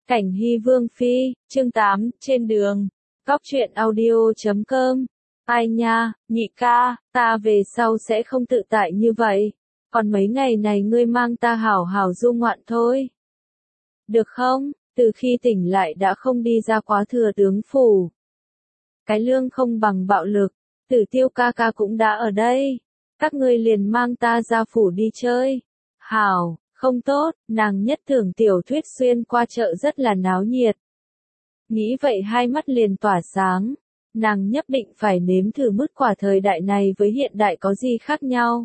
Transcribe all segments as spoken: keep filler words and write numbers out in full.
Cảnh Hy Vương Phi, chương tám, trên đường. Góc truyện audio chấm com. Ai nha, nhị ca, ta về sau sẽ không tự tại như vậy. Còn mấy ngày này ngươi mang ta hảo hảo du ngoạn thôi. Được không? Từ khi tỉnh lại đã không đi ra quá thừa tướng phủ. Cái lương không bằng bạo lực, Tử Tiêu ca ca cũng đã ở đây. Các ngươi liền mang ta ra phủ đi chơi. Hảo. Không tốt, nàng nhất tưởng tiểu thuyết xuyên qua chợ rất là náo nhiệt. Nghĩ vậy hai mắt liền tỏa sáng, nàng nhất định phải nếm thử mức quả thời đại này với hiện đại có gì khác nhau.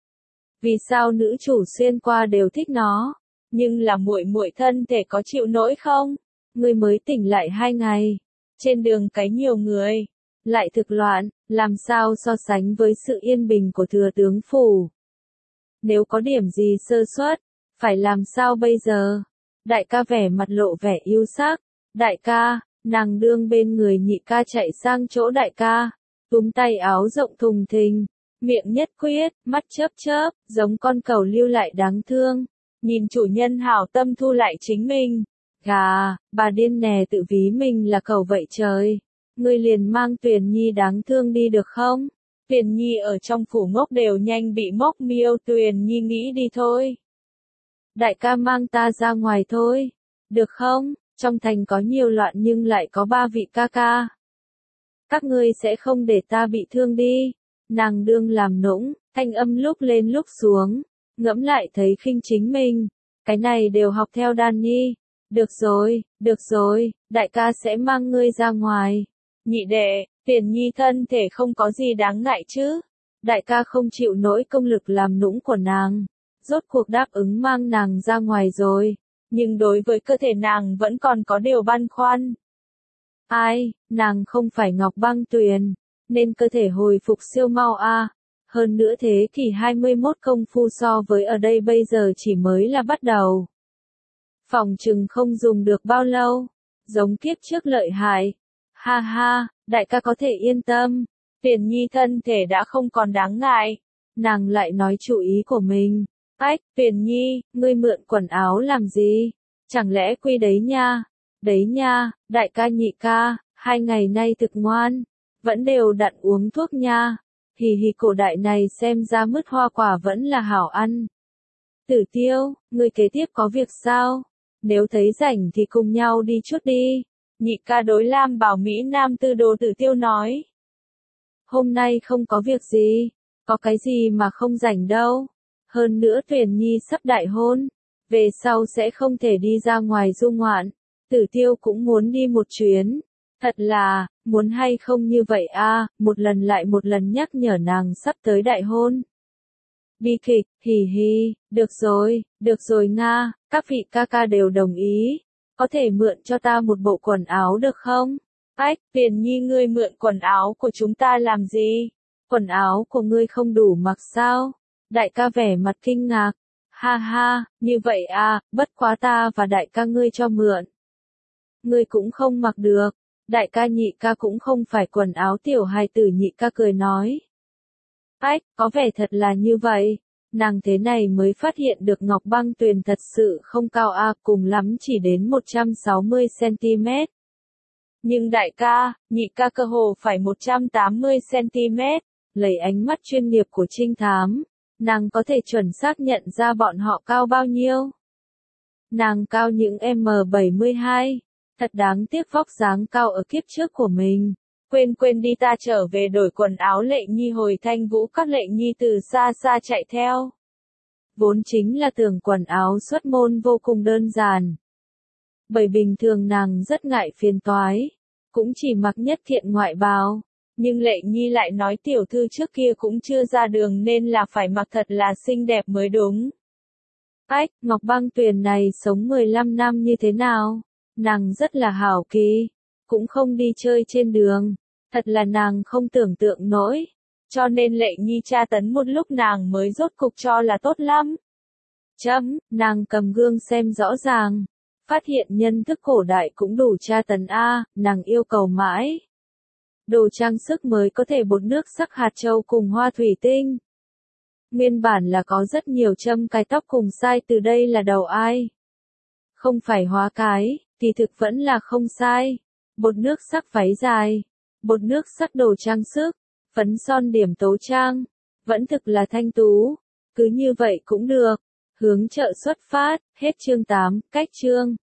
Vì sao nữ chủ xuyên qua đều thích nó, nhưng là muội muội thân thể có chịu nổi không? Ngươi mới tỉnh lại hai ngày, trên đường cái nhiều người, lại thực loạn, làm sao so sánh với sự yên bình của thừa tướng phủ. Nếu có điểm gì sơ suất, phải làm sao bây giờ? Đại ca vẻ mặt lộ vẻ yêu sắc. Đại ca, nàng đương bên người nhị ca chạy sang chỗ đại ca. Túm tay áo rộng thùng thình. Miệng nhất quyết, mắt chớp chớp, giống con cẩu lưu lại đáng thương. Nhìn chủ nhân hảo tâm thu lại chính mình. Gà, bà điên nè tự ví mình là cẩu vậy trời. Ngươi liền mang Tuyền Nhi đáng thương đi được không? Tuyền Nhi ở trong phủ ngốc đều nhanh bị mốc miêu. Tuyền Nhi nghĩ đi thôi. Đại ca mang ta ra ngoài thôi, được không? Trong thành có nhiều loạn nhưng lại có ba vị ca ca. Các ngươi sẽ không để ta bị thương đi. Nàng đương làm nũng, thanh âm lúc lên lúc xuống, ngẫm lại thấy khinh chính mình. Cái này đều học theo Đan Nhi. Được rồi, được rồi, đại ca sẽ mang ngươi ra ngoài. Nhị đệ, Tiền Nhi thân thể không có gì đáng ngại chứ. Đại ca không chịu nổi công lực làm nũng của nàng. Rốt cuộc đáp ứng mang nàng ra ngoài rồi, nhưng đối với cơ thể nàng vẫn còn có điều băn khoăn. Ai, nàng không phải Ngọc Băng Tuyền, nên cơ thể hồi phục siêu mau a. À. Hơn nữa thế kỷ hai mươi mốt công phu so với ở đây bây giờ chỉ mới là bắt đầu. Phòng chừng không dùng được bao lâu, giống kiếp trước lợi hại. Ha ha, đại ca có thể yên tâm, Tiền Nhi thân thể đã không còn đáng ngại. Nàng lại nói chủ ý của mình. Ách, Tuyền Nhi, ngươi mượn quần áo làm gì? Chẳng lẽ quy đấy nha? Đấy nha, đại ca nhị ca, hai ngày nay thực ngoan, vẫn đều đặn uống thuốc nha. Hì hì cổ đại này xem ra mứt hoa quả vẫn là hảo ăn. Tử Tiêu, ngươi kế tiếp có việc sao? Nếu thấy rảnh thì cùng nhau đi chút đi. Nhị ca đối Lam Bảo Mỹ Nam tư đồ Tử Tiêu nói. Hôm nay không có việc gì, có cái gì mà không rảnh đâu. Hơn nữa Tuyền Nhi sắp đại hôn, về sau sẽ không thể đi ra ngoài du ngoạn. Tử Tiêu cũng muốn đi một chuyến. Thật là, muốn hay không như vậy a, à, một lần lại một lần nhắc nhở nàng sắp tới đại hôn. Bi kịch, hì hì, được rồi, được rồi Nga, các vị ca ca đều đồng ý. Có thể mượn cho ta một bộ quần áo được không? Ách, Tuyền Nhi ngươi mượn quần áo của chúng ta làm gì? Quần áo của ngươi không đủ mặc sao? Đại ca vẻ mặt kinh ngạc. Ha ha, như vậy à, bất quá ta và đại ca ngươi cho mượn. Ngươi cũng không mặc được. Đại ca nhị ca cũng không phải quần áo tiểu hài tử. Nhị ca cười nói. Ách, có vẻ thật là như vậy. Nàng thế này mới phát hiện được Ngọc Băng Tuyền thật sự không cao a, à, cùng lắm chỉ đến một trăm sáu mươi xăng ti mét. Nhưng đại ca, nhị ca cơ hồ phải một trăm tám mươi xăng ti mét. Lấy ánh mắt chuyên nghiệp của trinh thám, nàng có thể chuẩn xác nhận ra bọn họ cao bao nhiêu. Nàng cao những em bảy mươi hai, thật đáng tiếc vóc dáng cao ở kiếp trước của mình. Quên quên đi, ta trở về đổi quần áo. Lệ Nhi hồi Thanh Vũ các. Lệ Nhi từ xa xa chạy theo. Vốn chính là tưởng quần áo xuất môn vô cùng đơn giản. Bởi bình thường nàng rất ngại phiền toái, cũng chỉ mặc nhất thiện ngoại bào. Nhưng Lệ Nhi lại nói tiểu thư trước kia cũng chưa ra đường nên là phải mặc thật là xinh đẹp mới đúng. Ách, Ngọc Băng Tuyền này sống mười lăm năm như thế nào? Nàng rất là hảo kỳ, cũng không đi chơi trên đường. Thật là nàng không tưởng tượng nổi. Cho nên Lệ Nhi tra tấn một lúc nàng mới rốt cục cho là tốt lắm. Chấm, nàng cầm gương xem rõ ràng. Phát hiện nhân thức cổ đại cũng đủ tra tấn a, nàng yêu cầu mãi. Đồ trang sức mới có thể bột nước sắc hạt châu cùng hoa thủy tinh. Nguyên bản là có rất nhiều châm cài tóc cùng sai, từ đây là đầu ai. Không phải hóa cái, kỳ thực vẫn là không sai. Bột nước sắc váy dài, bột nước sắc đồ trang sức, phấn son điểm tố trang, vẫn thực là thanh tú. Cứ như vậy cũng được. Hướng chợ xuất phát, hết chương tám, cách chương.